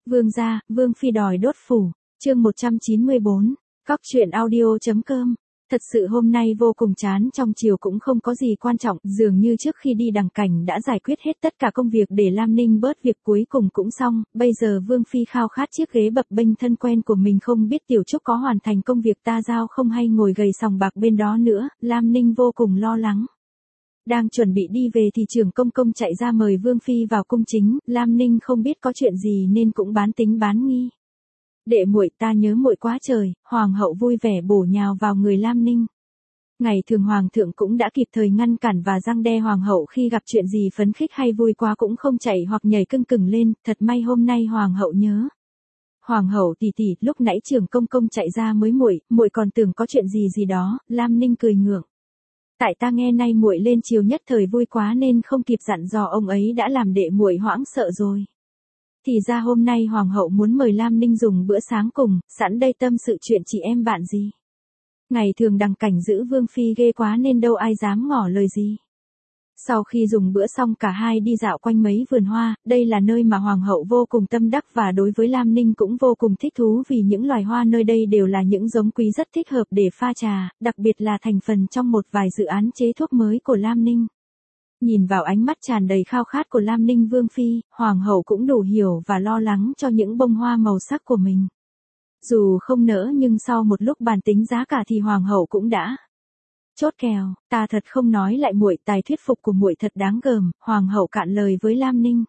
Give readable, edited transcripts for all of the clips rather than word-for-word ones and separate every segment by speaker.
Speaker 1: Vương gia, Vương phi đòi đốt phủ, chương 194, Cóc truyện audio.com. Thật sự hôm nay vô cùng chán, trong chiều cũng không có gì quan trọng, dường như trước khi đi đằng cảnh đã giải quyết hết tất cả công việc để Lam Ninh bớt việc, cuối cùng cũng xong, bây giờ Vương phi khao khát chiếc ghế bập bênh thân quen của mình, không biết Tiểu Trúc có hoàn thành công việc ta giao không hay ngồi gầy sòng bạc bên đó nữa, Lam Ninh vô cùng lo lắng. Đang chuẩn bị đi về thì trưởng công công chạy ra mời Vương phi vào cung chính, Lam Ninh không biết có chuyện gì nên cũng bán tính bán nghi. Đệ muội, ta nhớ muội quá trời, hoàng hậu vui vẻ bổ nhào vào người Lam Ninh. Ngày thường hoàng thượng cũng đã kịp thời ngăn cản và răn đe hoàng hậu khi gặp chuyện gì phấn khích hay vui quá cũng không chạy hoặc nhảy cưng cừng lên, thật may hôm nay hoàng hậu nhớ. Hoàng hậu tỷ tỷ, lúc nãy trưởng công công chạy ra mới muội còn tưởng có chuyện gì đó, Lam Ninh cười ngượng. Tại ta nghe nay muội lên chiều nhất thời vui quá nên không kịp dặn dò ông ấy đã làm đệ muội hoảng sợ rồi. Thì ra hôm nay hoàng hậu muốn mời Lam Ninh dùng bữa sáng cùng, sẵn đây tâm sự chuyện chị em bạn gì. Ngày thường đằng cảnh giữ Vương phi ghê quá nên đâu ai dám ngỏ lời gì. Sau khi dùng bữa xong cả hai đi dạo quanh mấy vườn hoa, đây là nơi mà hoàng hậu vô cùng tâm đắc và đối với Lam Ninh cũng vô cùng thích thú vì những loài hoa nơi đây đều là những giống quý rất thích hợp để pha trà, đặc biệt là thành phần trong một vài dự án chế thuốc mới của Lam Ninh. Nhìn vào ánh mắt tràn đầy khao khát của Lam Ninh Vương phi, hoàng hậu cũng đủ hiểu và lo lắng cho những bông hoa màu sắc của mình. Dù không nỡ nhưng sau một lúc bàn tính giá cả thì hoàng hậu cũng đã chốt kèo. Ta thật không nói lại muội, tài thuyết phục của muội thật đáng gờm, hoàng hậu cạn lời với Lam Ninh.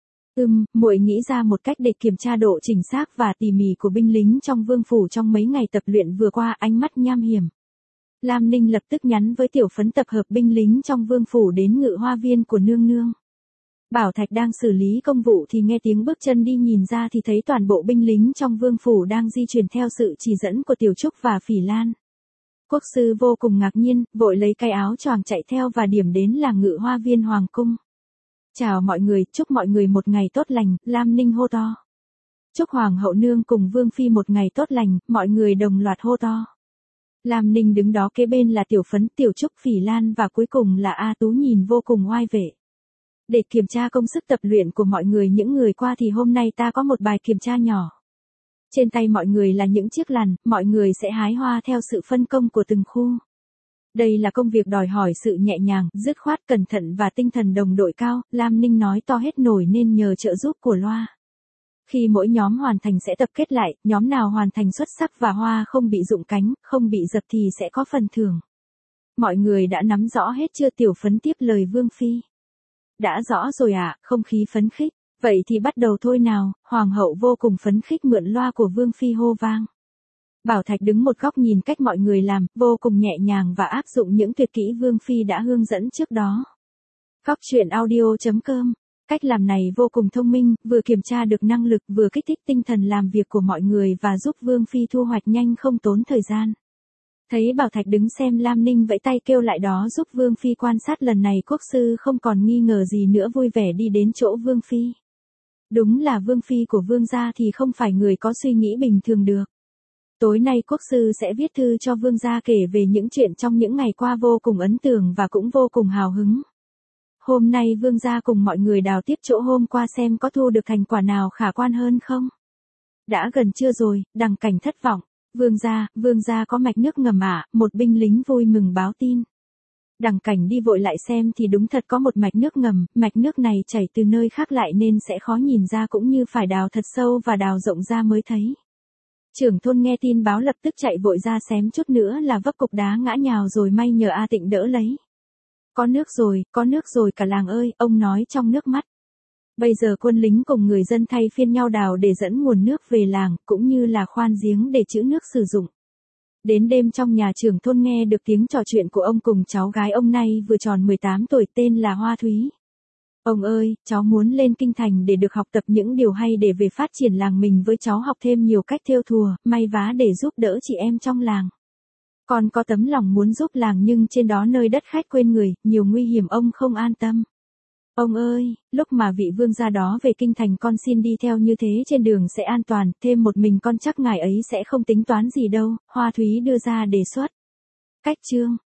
Speaker 1: Muội nghĩ ra một cách để kiểm tra độ chính xác và tỉ mỉ của binh lính trong vương phủ trong mấy ngày tập luyện vừa qua. Ánh mắt nham hiểm, Lam Ninh lập tức nhắn với Tiểu Phấn tập hợp binh lính trong vương phủ đến ngự hoa viên của nương nương. Bảo Thạch đang xử lý công vụ thì nghe tiếng bước chân đi, nhìn ra thì thấy toàn bộ binh lính trong vương phủ đang di chuyển theo sự chỉ dẫn của Tiểu Trúc và Phỉ Lan. Quốc sư vô cùng ngạc nhiên, vội lấy cái áo choàng chạy theo và điểm đến là ngự hoa viên hoàng cung. Chào mọi người, chúc mọi người một ngày tốt lành, Lam Ninh hô to. Chúc hoàng hậu nương cùng Vương phi một ngày tốt lành, mọi người đồng loạt hô to. Lam Ninh đứng đó kế bên là Tiểu Phấn, Tiểu Trúc, Phỉ Lan và cuối cùng là A Tú nhìn vô cùng oai vệ. Để kiểm tra công sức tập luyện của mọi người những người qua thì hôm nay ta có một bài kiểm tra nhỏ. Trên tay mọi người là những chiếc lằn, mọi người sẽ hái hoa theo sự phân công của từng khu. Đây là công việc đòi hỏi sự nhẹ nhàng, dứt khoát, cẩn thận và tinh thần đồng đội cao, Lam Ninh nói to hết nổi nên nhờ trợ giúp của loa. Khi mỗi nhóm hoàn thành sẽ tập kết lại, nhóm nào hoàn thành xuất sắc và hoa không bị rụng cánh, không bị dập thì sẽ có phần thưởng. Mọi người đã nắm rõ hết chưa? Tiểu Phấn tiếp lời Vương phi. Đã rõ rồi ạ, không khí phấn khích. Vậy thì bắt đầu thôi nào, hoàng hậu vô cùng phấn khích mượn loa của Vương phi hô vang. Bảo Thạch đứng một góc nhìn cách mọi người làm, vô cùng nhẹ nhàng và áp dụng những tuyệt kỹ Vương phi đã hướng dẫn trước đó. Cóc truyện audio.com. Cách làm này vô cùng thông minh, vừa kiểm tra được năng lực vừa kích thích tinh thần làm việc của mọi người và giúp Vương phi thu hoạch nhanh không tốn thời gian. Thấy Bảo Thạch đứng xem, Lam Ninh vẫy tay kêu lại đó giúp Vương phi quan sát. Lần này quốc sư không còn nghi ngờ gì nữa, vui vẻ đi đến chỗ Vương phi. Đúng là Vương phi của Vương gia thì không phải người có suy nghĩ bình thường được. Tối nay quốc sư sẽ viết thư cho Vương gia kể về những chuyện trong những ngày qua vô cùng ấn tượng và cũng vô cùng hào hứng. Hôm nay Vương gia cùng mọi người đào tiếp chỗ hôm qua xem có thu được thành quả nào khả quan hơn không. Đã gần trưa rồi, đằng cảnh thất vọng. Vương gia có mạch nước ngầm ạ, một binh lính vui mừng báo tin. Đằng cảnh đi vội lại xem thì đúng thật có một mạch nước ngầm, mạch nước này chảy từ nơi khác lại nên sẽ khó nhìn ra, cũng như phải đào thật sâu và đào rộng ra mới thấy. Trưởng thôn nghe tin báo lập tức chạy vội ra xém chút nữa là vấp cục đá ngã nhào rồi, may nhờ A Tịnh đỡ lấy. Có nước rồi cả làng ơi, ông nói trong nước mắt. Bây giờ quân lính cùng người dân thay phiên nhau đào để dẫn nguồn nước về làng, cũng như là khoan giếng để trữ nước sử dụng. Đến đêm trong nhà trưởng thôn nghe được tiếng trò chuyện của ông cùng cháu gái ông nay vừa tròn 18 tuổi tên là Hoa Thúy. Ông ơi, cháu muốn lên kinh thành để được học tập những điều hay để về phát triển làng mình với cháu, học thêm nhiều cách thêu thùa, may vá để giúp đỡ chị em trong làng. Con có tấm lòng muốn giúp làng nhưng trên đó nơi đất khách quên người, nhiều nguy hiểm ông không an tâm. Ông ơi, lúc mà vị vương gia đó về kinh thành con xin đi theo, như thế trên đường sẽ an toàn, thêm một mình con chắc ngài ấy sẽ không tính toán gì đâu, Hoa Thúy đưa ra đề xuất. Cách chương